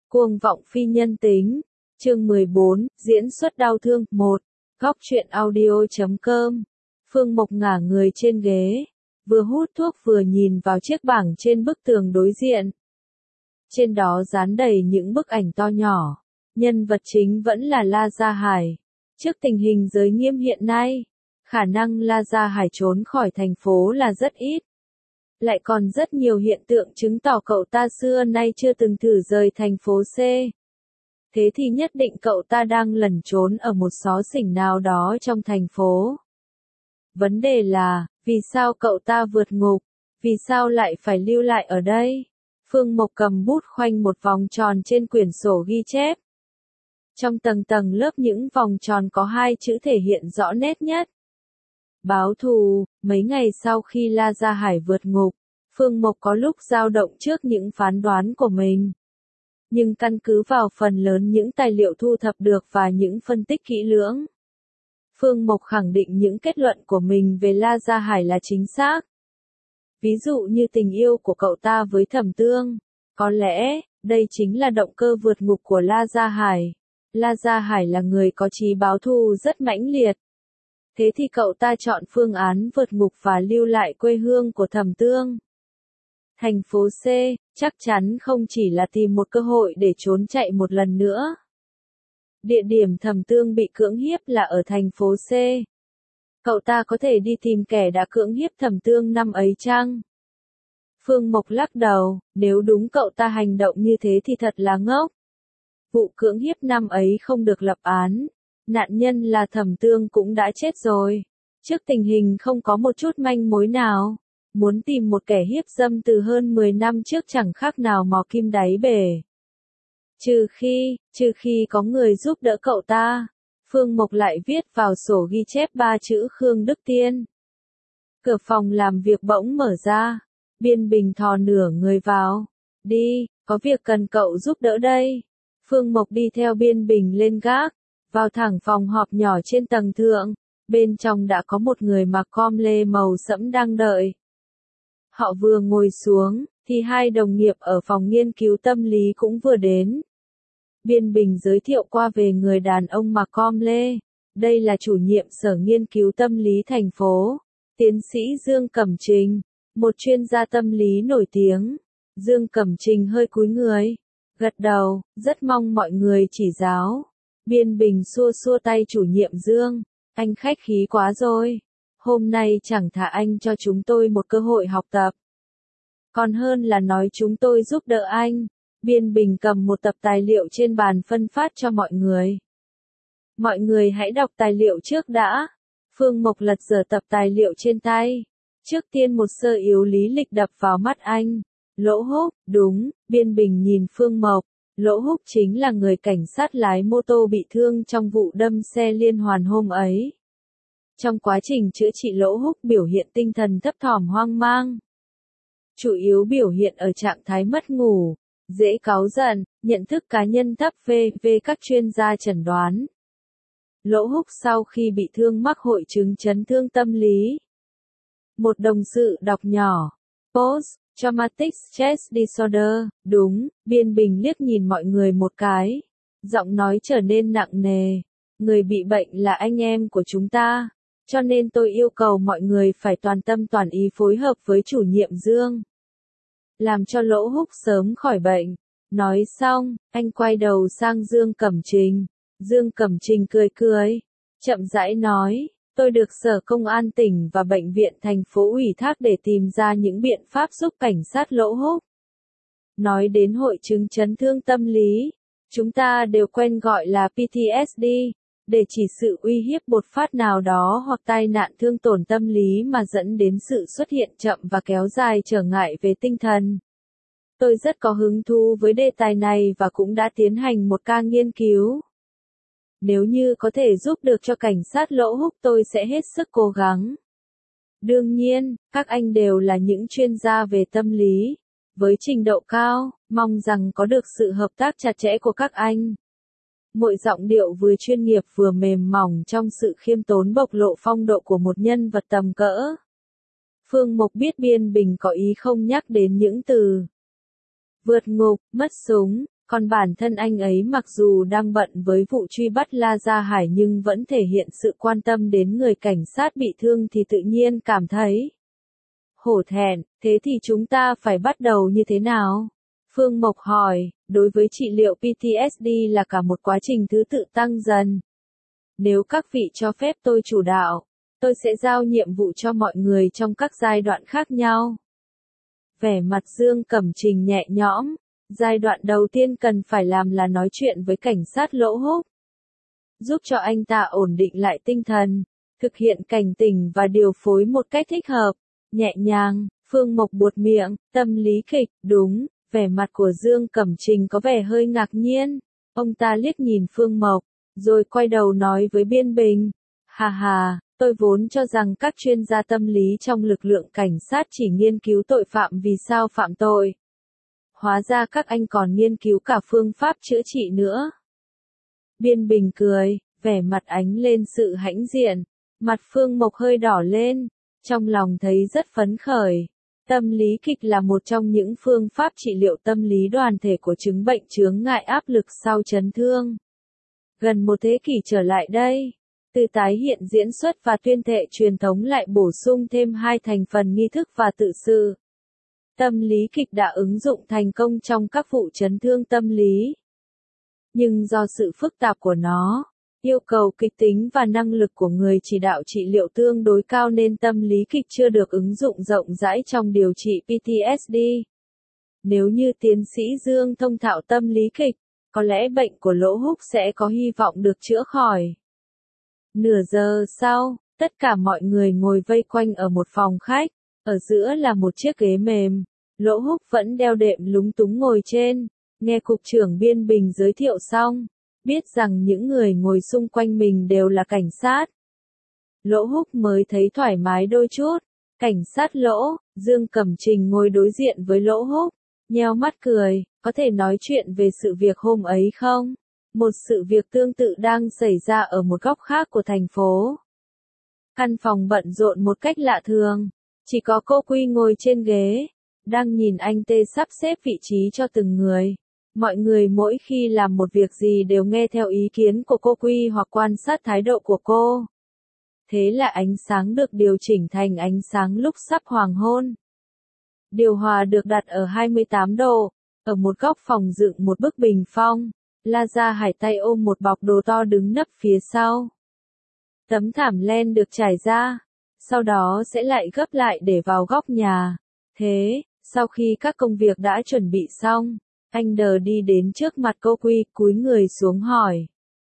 Cuồng vọng phi nhân tính. Chương 14, diễn xuất đau thương 1. Góc truyện audio.com. Phương Mộc ngả người trên ghế, vừa hút thuốc vừa nhìn vào chiếc bảng trên bức tường đối diện. Trên đó dán đầy những bức ảnh to nhỏ. Nhân vật chính vẫn là La Gia Hải. Trước tình hình giới nghiêm hiện nay, khả năng La Gia Hải trốn khỏi thành phố là rất ít. Lại còn rất nhiều hiện tượng chứng tỏ cậu ta xưa nay chưa từng thử rời thành phố C. Thế thì nhất định cậu ta đang lẩn trốn ở một xó xỉnh nào đó trong thành phố. Vấn đề là, vì sao cậu ta vượt ngục? Vì sao lại phải lưu lại ở đây? Phương Mộc cầm bút khoanh một vòng tròn trên quyển sổ ghi chép. Trong tầng tầng lớp những vòng tròn có hai chữ thể hiện rõ nét nhất. Báo thù. Mấy ngày sau khi La Gia Hải vượt ngục, Phương Mộc có lúc dao động trước những phán đoán của mình. Nhưng căn cứ vào phần lớn những tài liệu thu thập được và những phân tích kỹ lưỡng, Phương Mộc khẳng định những kết luận của mình về La Gia Hải là chính xác. Ví dụ như tình yêu của cậu ta với Thẩm Tương. Có lẽ, đây chính là động cơ vượt ngục của La Gia Hải. La Gia Hải là người có chí báo thù rất mãnh liệt. Thế thì cậu ta chọn phương án vượt ngục và lưu lại quê hương của Thẩm Tương. Thành phố C, chắc chắn không chỉ là tìm một cơ hội để trốn chạy một lần nữa. Địa điểm Thẩm Tương bị cưỡng hiếp là ở thành phố C. Cậu ta có thể đi tìm kẻ đã cưỡng hiếp Thẩm Tương năm ấy chăng? Phương Mộc lắc đầu, nếu đúng cậu ta hành động như thế thì thật là ngốc. Vụ cưỡng hiếp năm ấy không được lập án. Nạn nhân là Thẩm Tương cũng đã chết rồi. Trước tình hình không có một chút manh mối nào. Muốn tìm một kẻ hiếp dâm từ hơn 10 năm trước chẳng khác nào mò kim đáy bể. Trừ khi có người giúp đỡ cậu ta. Phương Mộc lại viết vào sổ ghi chép 3 chữ Khương Đức Tiên. Cửa phòng làm việc bỗng mở ra. Biên Bình thò nửa người vào. Đi, có việc cần cậu giúp đỡ đây. Phương Mộc đi theo Biên Bình lên gác. Vào thẳng phòng họp nhỏ trên tầng thượng. Bên trong đã có một người mặc com lê màu sẫm đang đợi. Họ vừa ngồi xuống, thì hai đồng nghiệp ở phòng nghiên cứu tâm lý cũng vừa đến. Biên Bình giới thiệu qua về người đàn ông mặc com lê. Đây là chủ nhiệm sở nghiên cứu tâm lý thành phố, tiến sĩ Dương Cẩm Trình, một chuyên gia tâm lý nổi tiếng. Dương Cẩm Trình hơi cúi người, gật đầu, rất mong mọi người chỉ giáo. Biên Bình xua xua tay chủ nhiệm Dương, anh khách khí quá rồi. Hôm nay chẳng thà anh cho chúng tôi một cơ hội học tập. Còn hơn là nói chúng tôi giúp đỡ anh. Biên Bình cầm một tập tài liệu trên bàn phân phát cho mọi người. Mọi người hãy đọc tài liệu trước đã. Phương Mộc lật dở tập tài liệu trên tay. Trước tiên một sơ yếu lý lịch đập vào mắt anh. Lỗ Húc, đúng. Biên Bình nhìn Phương Mộc. Lỗ Húc chính là người cảnh sát lái mô tô bị thương trong vụ đâm xe liên hoàn hôm ấy. Trong quá trình chữa trị Lỗ Húc biểu hiện tinh thần thấp thỏm hoang mang. Chủ yếu biểu hiện ở trạng thái mất ngủ, dễ cáu giận, nhận thức cá nhân thấp về các chuyên gia chẩn đoán. Lỗ Húc sau khi bị thương mắc hội chứng chấn thương tâm lý. Một đồng sự đọc nhỏ. Post-traumatic stress disorder, đúng. Biên Bình liếc nhìn mọi người một cái. Giọng nói trở nên nặng nề. Người bị bệnh là anh em của chúng ta. Cho nên tôi yêu cầu mọi người phải toàn tâm toàn ý phối hợp với chủ nhiệm Dương. Làm cho Lỗ Húc sớm khỏi bệnh. Nói xong, anh quay đầu sang Dương Cẩm Trình. Dương Cẩm Trình cười, chậm rãi nói, tôi được Sở Công an tỉnh và Bệnh viện thành phố ủy thác để tìm ra những biện pháp giúp cảnh sát Lỗ Húc. Nói đến hội chứng chấn thương tâm lý, chúng ta đều quen gọi là PTSD, để chỉ sự uy hiếp bột phát nào đó hoặc tai nạn thương tổn tâm lý mà dẫn đến sự xuất hiện chậm và kéo dài trở ngại về tinh thần. Tôi rất có hứng thú với đề tài này và cũng đã tiến hành một ca nghiên cứu. Nếu như có thể giúp được cho cảnh sát Lỗ Húc tôi sẽ hết sức cố gắng. Đương nhiên, các anh đều là những chuyên gia về tâm lý, với trình độ cao, mong rằng có được sự hợp tác chặt chẽ của các anh. Mỗi giọng điệu vừa chuyên nghiệp vừa mềm mỏng trong sự khiêm tốn bộc lộ phong độ của một nhân vật tầm cỡ. Phương Mộc biết Biên Bình có ý không nhắc đến những từ vượt ngục, mất súng, Còn bản thân anh ấy mặc dù đang bận với vụ truy bắt La Gia Hải nhưng vẫn thể hiện sự quan tâm đến người cảnh sát bị thương thì tự nhiên cảm thấy hổ thẹn. Thế thì chúng ta phải bắt đầu như thế nào? Phương Mộc hỏi, đối với trị liệu PTSD là cả một quá trình thứ tự tăng dần. Nếu các vị cho phép tôi chủ đạo, tôi sẽ giao nhiệm vụ cho mọi người trong các giai đoạn khác nhau. Vẻ mặt Dương Cẩm Trình nhẹ nhõm, giai đoạn đầu tiên cần phải làm là nói chuyện với cảnh sát Lỗ Húc. Giúp cho anh ta ổn định lại tinh thần, thực hiện cảnh tỉnh và điều phối một cách thích hợp, nhẹ nhàng. Phương Mộc buột miệng, tâm lý kịch, đúng. Vẻ mặt của Dương Cẩm Trình có vẻ hơi ngạc nhiên. Ông ta liếc nhìn Phương Mộc, rồi quay đầu nói với Biên Bình. Hà hà, tôi vốn cho rằng các chuyên gia tâm lý trong lực lượng cảnh sát chỉ nghiên cứu tội phạm vì sao phạm tội. Hóa ra các anh còn nghiên cứu cả phương pháp chữa trị nữa. Biên Bình cười, vẻ mặt ánh lên sự hãnh diện. Mặt Phương Mộc hơi đỏ lên, trong lòng thấy rất phấn khởi. Tâm lý kịch là một trong những phương pháp trị liệu tâm lý đoàn thể của chứng bệnh chướng ngại áp lực sau chấn thương. Gần một thế kỷ trở lại đây, từ tái hiện diễn xuất và tuyên thệ truyền thống lại bổ sung thêm hai thành phần nghi thức và tự sự. Tâm lý kịch đã ứng dụng thành công trong các vụ chấn thương tâm lý. Nhưng do sự phức tạp của nó, yêu cầu kịch tính và năng lực của người chỉ đạo trị liệu tương đối cao nên tâm lý kịch chưa được ứng dụng rộng rãi trong điều trị PTSD. Nếu như tiến sĩ Dương thông thạo tâm lý kịch, có lẽ bệnh của Lỗ Húc sẽ có hy vọng được chữa khỏi. Nửa giờ sau, tất cả mọi người ngồi vây quanh ở một phòng khách, ở giữa là một chiếc ghế mềm. Lỗ Húc vẫn đeo đệm lúng túng ngồi trên, nghe cục trưởng Biên Bình giới thiệu xong, biết rằng những người ngồi xung quanh mình đều là cảnh sát. Lỗ Húc mới thấy thoải mái đôi chút. Cảnh sát Lỗ, Dương Cẩm Trình ngồi đối diện với Lỗ Húc, nheo mắt cười, có thể nói chuyện về sự việc hôm ấy không? Một sự việc tương tự đang xảy ra ở một góc khác của thành phố. Căn phòng bận rộn một cách lạ thường, chỉ có cô Quy ngồi trên ghế, đang nhìn anh Tê sắp xếp vị trí cho từng người. Mọi người mỗi khi làm một việc gì đều nghe theo ý kiến của cô Quy hoặc quan sát thái độ của cô. Thế là ánh sáng được điều chỉnh thành ánh sáng lúc sắp hoàng hôn. Điều hòa được đặt ở 28 độ, ở một góc phòng dựng một bức bình phong. La Gia Hải tay ôm một bọc đồ to đứng nấp phía sau. Tấm thảm len được trải ra, sau đó sẽ lại gấp lại để vào góc nhà. Thế, sau khi các công việc đã chuẩn bị xong, anh Đờ đi đến trước mặt cô Quy, cúi người xuống hỏi.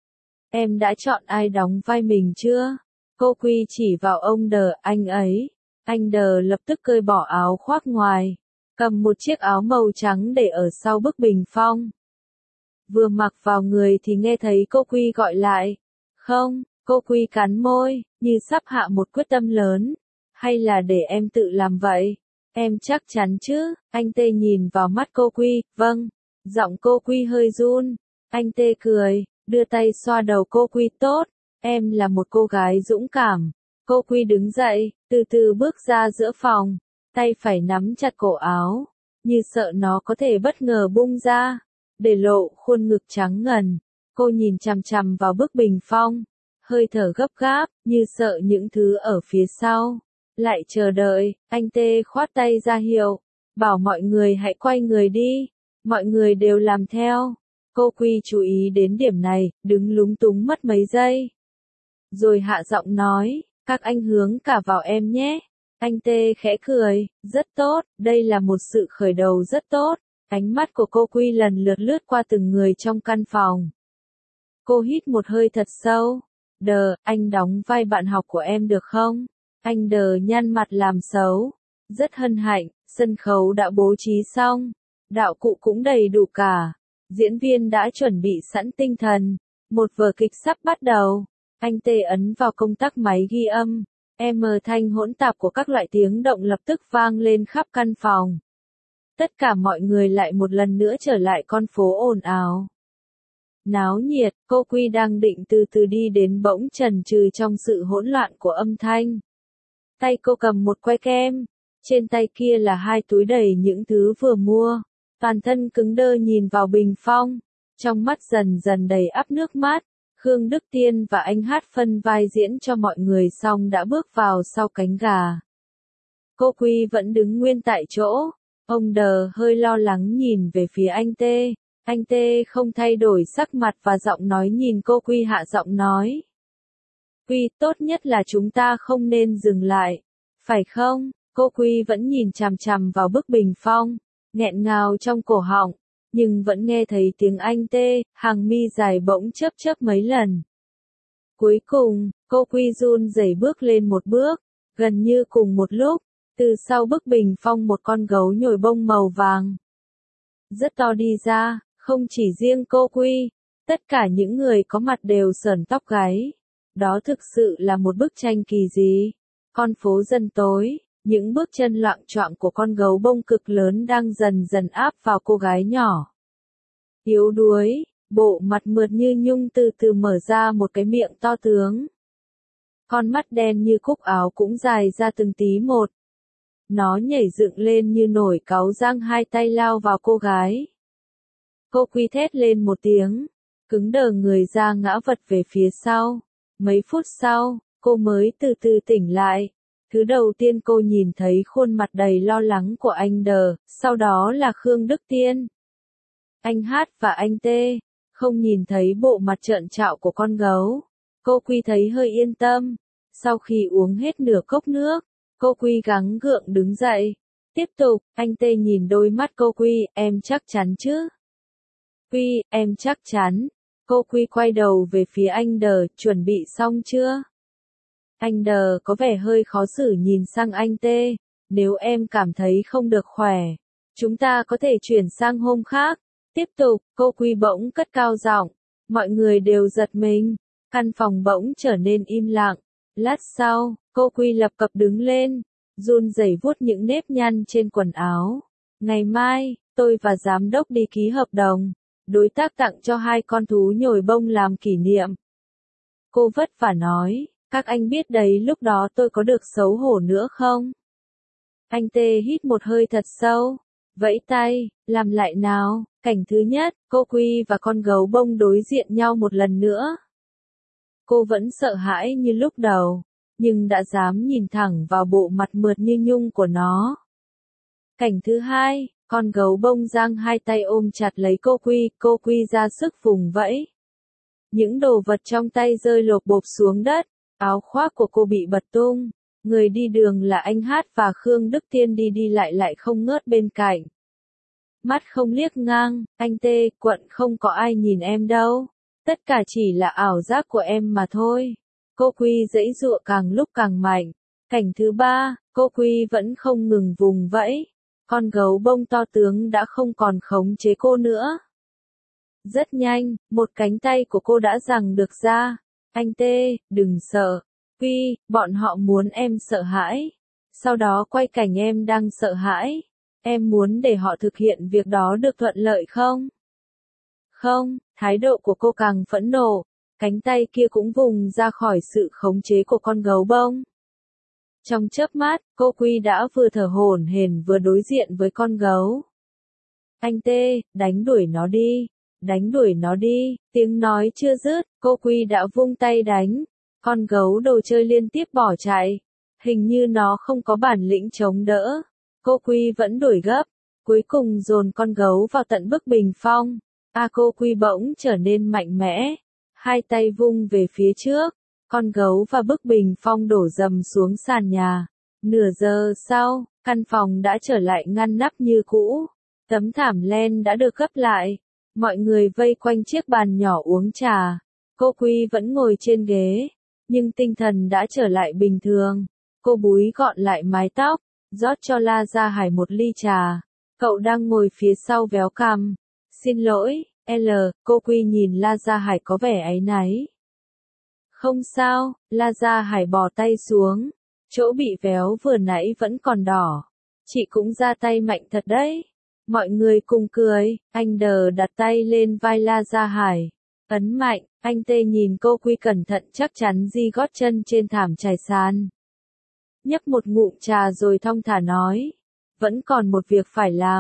Em đã chọn ai đóng vai mình chưa? Cô Quy chỉ vào ông Đờ, anh ấy. Anh Đờ lập tức cởi bỏ áo khoác ngoài, cầm một chiếc áo màu trắng để ở sau bức bình phong. Vừa mặc vào người thì nghe thấy cô Quy gọi lại. Không, cô Quy cắn môi, như sắp hạ một quyết tâm lớn. Hay là để em tự làm vậy? Em chắc chắn chứ? Anh Tê nhìn vào mắt cô Quy, vâng. Giọng cô Quy hơi run. Anh Tê cười, đưa tay xoa đầu cô Quy, tốt. Em là một cô gái dũng cảm. Cô Quy đứng dậy, từ từ bước ra giữa phòng. Tay phải nắm chặt cổ áo, như sợ nó có thể bất ngờ bung ra, để lộ khuôn ngực trắng ngần. Cô nhìn chằm chằm vào bức bình phong, hơi thở gấp gáp, như sợ những thứ ở phía sau. Lại chờ đợi, anh Tê khoát tay ra hiệu, bảo mọi người hãy quay người đi. Mọi người đều làm theo. Cô Quy chú ý đến điểm này, đứng lúng túng mất mấy giây. Rồi hạ giọng nói, các anh hướng cả vào em nhé. Anh Tê khẽ cười, rất tốt, đây là một sự khởi đầu rất tốt. Ánh mắt của cô Quy lần lượt lướt qua từng người trong căn phòng. Cô hít một hơi thật sâu. Đờ, anh đóng vai bạn học của em được không? Anh Đờ nhăn mặt làm xấu. Rất hân hạnh, sân khấu đã bố trí xong. Đạo cụ cũng đầy đủ cả. Diễn viên đã chuẩn bị sẵn tinh thần. Một vở kịch sắp bắt đầu. Anh Tê ấn vào công tắc máy ghi âm. Thanh hỗn tạp của các loại tiếng động lập tức vang lên khắp căn phòng. Tất cả mọi người lại một lần nữa trở lại con phố ồn ào. Náo nhiệt, cô Quy đang định từ từ đi đến bỗng chần chừ trong sự hỗn loạn của âm thanh. Tay cô cầm một que kem, trên tay kia là hai túi đầy những thứ vừa mua. toàn thân cứng đơ nhìn vào bình phong, trong mắt dần dần đầy ắp nước mắt. Khương Đức Tiên và anh Hát phân vai diễn cho mọi người xong đã bước vào sau cánh gà. Cô Quy vẫn đứng nguyên tại chỗ, ông Đờ hơi lo lắng nhìn về phía anh Tê. Anh Tê không thay đổi sắc mặt và giọng nói nhìn cô Quy hạ giọng nói. Quy, tốt nhất là chúng ta không nên dừng lại, phải không? Cô Quy vẫn nhìn chằm chằm vào bức bình phong, nghẹn ngào trong cổ họng, nhưng vẫn nghe thấy tiếng anh Tê, hàng mi dài bỗng chớp chớp mấy lần. Cuối cùng, cô Quy run rẩy bước lên một bước, gần như cùng một lúc, từ sau bức bình phong một con gấu nhồi bông màu vàng rất to đi ra, không chỉ riêng cô Quy, tất cả những người có mặt đều sởn tóc gáy. Đó thực sự là một bức tranh kỳ dị. Con phố dần tối, những bước chân loạng choạng của con gấu bông cực lớn đang dần dần áp vào cô gái nhỏ. Yếu đuối, bộ mặt mượt như nhung từ từ mở ra một cái miệng to tướng. Con mắt đen như cúc áo cũng dài ra từng tí một. Nó nhảy dựng lên như nổi cáu giang hai tay lao vào cô gái. Cô Quy thét lên một tiếng, cứng đờ người ra ngã vật về phía sau. Mấy phút sau, cô mới từ từ tỉnh lại. Thứ đầu tiên cô nhìn thấy khuôn mặt đầy lo lắng của anh Đờ, sau đó là Khương Đức Tiên. Anh Hát và anh Tê, không nhìn thấy bộ mặt trợn trạo của con gấu. Cô Quy thấy hơi yên tâm. Sau khi uống hết nửa cốc nước, cô Quy gắng gượng đứng dậy. Tiếp tục, anh Tê nhìn đôi mắt cô Quy, em chắc chắn chứ? Quy, em chắc chắn. Cô Quy quay đầu về phía anh Đờ, chuẩn bị xong chưa? Anh Đờ có vẻ hơi khó xử nhìn sang anh Tê, nếu em cảm thấy không được khỏe, chúng ta có thể chuyển sang hôm khác. Tiếp tục, cô Quy bỗng cất cao giọng, mọi người đều giật mình, căn phòng bỗng trở nên im lặng. Lát sau, cô Quy lập cập đứng lên, run rẩy vuốt những nếp nhăn trên quần áo. Ngày mai, tôi và giám đốc đi ký hợp đồng. Đối tác tặng cho 2 con thú nhồi bông làm kỷ niệm. Cô vất vả nói, các anh biết đấy lúc đó tôi có được xấu hổ nữa không? Anh Tê hít một hơi thật sâu, vẫy tay, làm lại nào. Cảnh thứ nhất, cô Quy và con gấu bông đối diện nhau một lần nữa. Cô vẫn sợ hãi như lúc đầu, nhưng đã dám nhìn thẳng vào bộ mặt mượt như nhung của nó. Cảnh thứ hai, con gấu bông giang hai tay ôm chặt lấy cô Quy ra sức vùng vẫy. Những đồ vật trong tay rơi lộp bộp xuống đất, áo khoác của cô bị bật tung. Người đi đường là anh Hát và Khương Đức Tiên đi đi lại không ngớt bên cạnh. Mắt không liếc ngang, anh Tê, quận không có ai nhìn em đâu. Tất cả chỉ là ảo giác của em mà thôi. Cô Quy giãy giụa càng lúc càng mạnh. Cảnh thứ ba, cô Quy vẫn không ngừng vùng vẫy. Con gấu bông to tướng đã không còn khống chế cô nữa. Rất nhanh, một cánh tay của cô đã giằng được ra. Anh Tê, đừng sợ. Quy, bọn họ muốn em sợ hãi. Sau đó quay cảnh em đang sợ hãi. Em muốn để họ thực hiện việc đó được thuận lợi không? Không, thái độ của cô càng phẫn nộ. Cánh tay kia cũng vùng ra khỏi sự khống chế của con gấu bông. Trong chớp mắt, cô Quy đã vừa thở hổn hển vừa đối diện với con gấu. Anh Tê, đánh đuổi nó đi. Đánh đuổi nó đi. Tiếng nói chưa dứt, cô Quy đã vung tay đánh. Con gấu đồ chơi liên tiếp bỏ chạy. Hình như nó không có bản lĩnh chống đỡ. Cô Quy vẫn đuổi gấp. Cuối cùng dồn con gấu vào tận bức bình phong. Cô Quy bỗng trở nên mạnh mẽ. Hai tay vung về phía trước. Con gấu và bức bình phong đổ dầm xuống sàn nhà. Nửa giờ sau, căn phòng đã trở lại ngăn nắp như cũ. Tấm thảm len đã được gấp lại. Mọi người vây quanh chiếc bàn nhỏ uống trà. Cô Quy vẫn ngồi trên ghế, nhưng tinh thần đã trở lại bình thường. Cô búi gọn lại mái tóc, rót cho La Gia Hải một ly trà. Cậu đang ngồi phía sau véo cằm. Xin lỗi, cô Quy nhìn La Gia Hải có vẻ áy náy. Không sao, La Gia Hải bỏ tay xuống. Chỗ bị véo vừa nãy vẫn còn đỏ. Chị cũng ra tay mạnh thật đấy. Mọi người cùng cười, anh Đờ đặt tay lên vai La Gia Hải. Ấn mạnh, anh Tê nhìn cô Quy cẩn thận chắc chắn di gót chân trên thảm trải sàn. Nhấp một ngụm trà rồi thong thả nói. Vẫn còn một việc phải làm.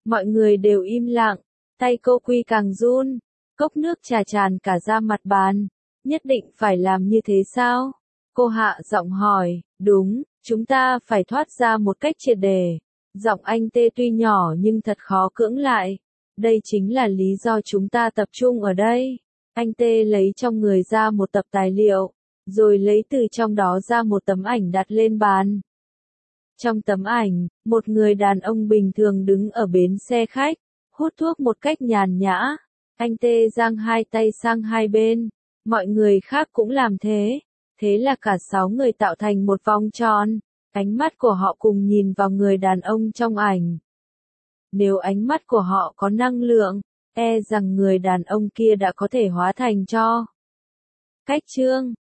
Mọi người đều im lặng, tay cô Quy càng run, cốc nước trà tràn cả ra mặt bàn. Nhất định phải làm như thế sao? Cô hạ giọng hỏi, đúng, chúng ta phải thoát ra một cách triệt để. Giọng anh Tê tuy nhỏ nhưng thật khó cưỡng lại. Đây chính là lý do chúng ta tập trung ở đây. Anh Tê lấy trong người ra một tập tài liệu, rồi lấy từ trong đó ra một tấm ảnh đặt lên bàn. Trong tấm ảnh, một người đàn ông bình thường đứng ở bến xe khách, hút thuốc một cách nhàn nhã. Anh Tê giang hai tay sang hai bên, mọi người khác cũng làm thế. Thế là cả 6 người tạo thành một vòng tròn, ánh mắt của họ cùng nhìn vào người đàn ông trong ảnh. Nếu ánh mắt của họ có năng lượng, e rằng người đàn ông kia đã có thể hóa thành tro. Cách chương